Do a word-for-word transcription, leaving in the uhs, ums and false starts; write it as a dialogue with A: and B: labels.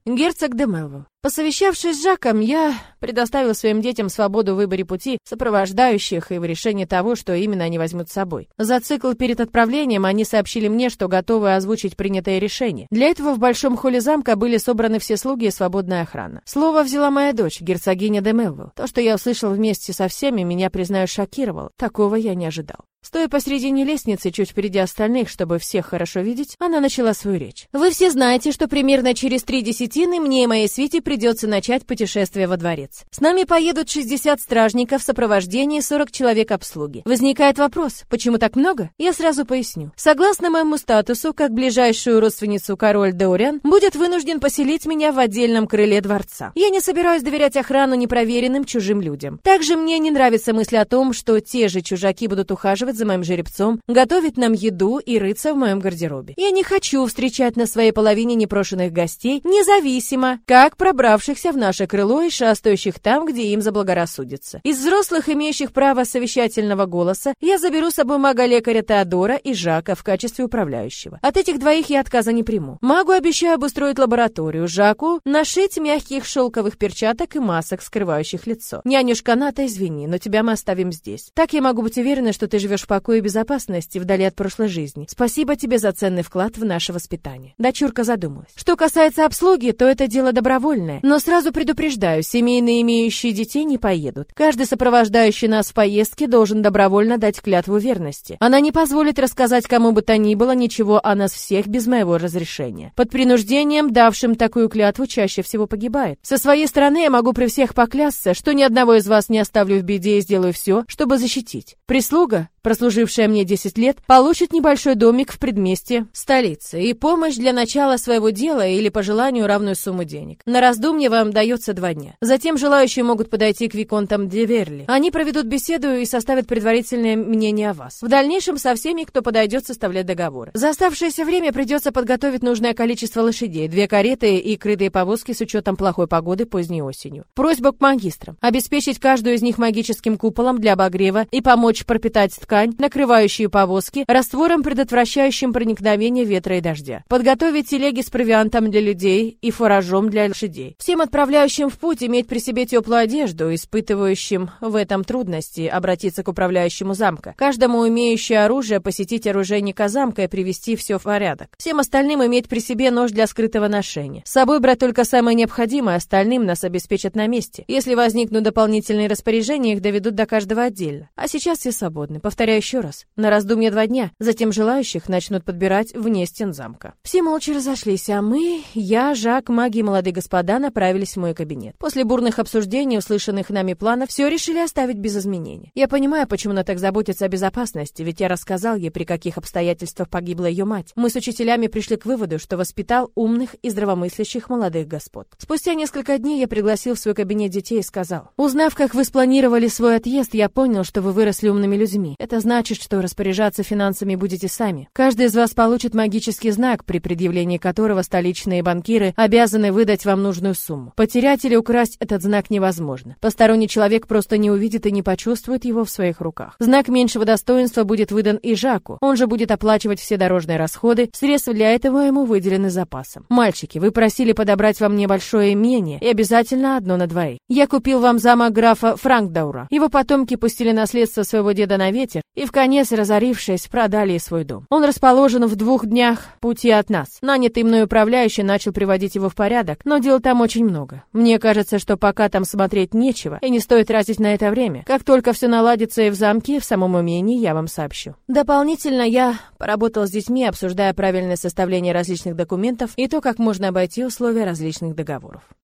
A: Герцог де Мелвилл. Посовещавшись с Жаком, я предоставил своим детям свободу в выборе пути, сопровождающих и в решении того, что именно они возьмут с собой. За цикл перед отправлением они сообщили мне, что готовы озвучить принятое решение. Для этого в большом холле замка были собраны все слуги и свободная охрана. Слово взяла моя дочь, герцогиня де Мелвилл. То, что я услышал вместе со всеми, меня, признаю, шокировало. Такого я не ожидал. Стоя посредине лестницы, чуть впереди остальных, чтобы всех хорошо видеть, она начала свою речь. «Вы все знаете, что примерно через три десятины мне и моей свите придется начать путешествие во дворец. С нами поедут шестьдесят стражников в сопровождении сорок человек обслуги. Возникает вопрос, почему так много? Я сразу поясню. Согласно моему статусу, как ближайшую родственницу король Дориан будет вынужден поселить меня в отдельном крыле дворца. Я не собираюсь доверять охрану непроверенным чужим людям. Также мне не нравится мысль о том, что те же чужаки будут ухаживать за моим жеребцом, готовить нам еду и рыться в моем гардеробе. Я не хочу встречать на своей половине непрошенных гостей, независимо, как пробравшихся в наше крыло и шастающих там, где им заблагорассудится. Из взрослых, имеющих право совещательного голоса, я заберу с собой мага-лекаря Теодора и Жака в качестве управляющего. От этих двоих я отказа не приму. Магу обещаю обустроить лабораторию, Жаку нашить мягких шелковых перчаток и масок, скрывающих лицо. Нянюшка Ната, извини, но тебя мы оставим здесь. Так я могу быть уверена, что ты живешь в покое и безопасности, вдали от прошлой жизни. Спасибо тебе за ценный вклад в наше воспитание». Дочурка задумалась. Что касается обслуги, то это дело добровольное. Но сразу предупреждаю, семейные, имеющие детей, не поедут. Каждый сопровождающий нас в поездке должен добровольно дать клятву верности. Она не позволит рассказать кому бы то ни было ничего о нас всех без моего разрешения. Под принуждением, давшим такую клятву, чаще всего погибает. Со своей стороны я могу при всех поклясться, что ни одного из вас не оставлю в беде и сделаю все, чтобы защитить. Прислуга, прослужившая мне десять лет, получит небольшой домик в предместье столицы и помощь для начала своего дела или по желанию равную сумму денег. На раздумье вам дается два дня. Затем желающие могут подойти к виконтам де Верли. Они проведут беседу и составят предварительное мнение о вас. В дальнейшем со всеми, кто подойдет составлять договор. За оставшееся время придется подготовить нужное количество лошадей, две кареты и крытые повозки с учетом плохой погоды поздней осенью. Просьба к магистрам. Обеспечить каждую из них магическим куполом для обогрева и помочь пропитать ткань, накрывающие повозки, раствором, предотвращающим проникновение ветра и дождя. Подготовить телеги с провиантом для людей и фуражом для лошадей. Всем отправляющим в путь иметь при себе теплую одежду, испытывающим в этом трудности обратиться к управляющему замка. Каждому имеющему оружие посетить оружейника замка и привести все в порядок. Всем остальным иметь при себе нож для скрытого ношения. С собой брать только самое необходимое, остальным нас обеспечат на месте. Если возникнут дополнительные распоряжения, их доведут до каждого отдельно. А сейчас все свободны. Повторяю еще раз. На раздумье два дня. Затем желающих начнут подбирать вне стен замка. Все молча разошлись, а мы, я, Жак, маги и молодые господа направились в мой кабинет. После бурных обсуждений, услышанных нами планов, все решили оставить без изменений. Я понимаю, почему она так заботится о безопасности, ведь я рассказал ей, при каких обстоятельствах погибла ее мать. Мы с учителями пришли к выводу, что воспитал умных и здравомыслящих молодых господ. Спустя несколько дней я пригласил в свой кабинет детей и сказал: узнав, как вы спланировали свой отъезд, я понял, что вы выросли умными людьми. Это значит, что распоряжаться финансами будете сами. Каждый из вас получит магический знак, при предъявлении которого столичные банкиры обязаны выдать вам нужную сумму. Потерять или украсть этот знак невозможно. Посторонний человек просто не увидит и не почувствует его в своих руках. Знак меньшего достоинства будет выдан и Жаку. Он же будет оплачивать все дорожные расходы. Средства для этого ему выделены запасом. Мальчики, вы просили подобрать вам небольшое имение и обязательно одно на двоих. Я купил вам замок графа Франкдаура. Его потомки пустили наследство своего деда на ветер и, в конец разорившись, продали свой дом. Он расположен в двух днях пути от нас. Нанятый мной управляющий начал приводить его в порядок, но дел там очень много. Мне кажется, что пока там смотреть нечего, и не стоит тратить на это время. Как только все наладится и в замке, и в самом имении, я вам сообщу. Дополнительно я поработал с детьми, обсуждая правильное составление различных документов и то, как можно обойти условия различных договоров.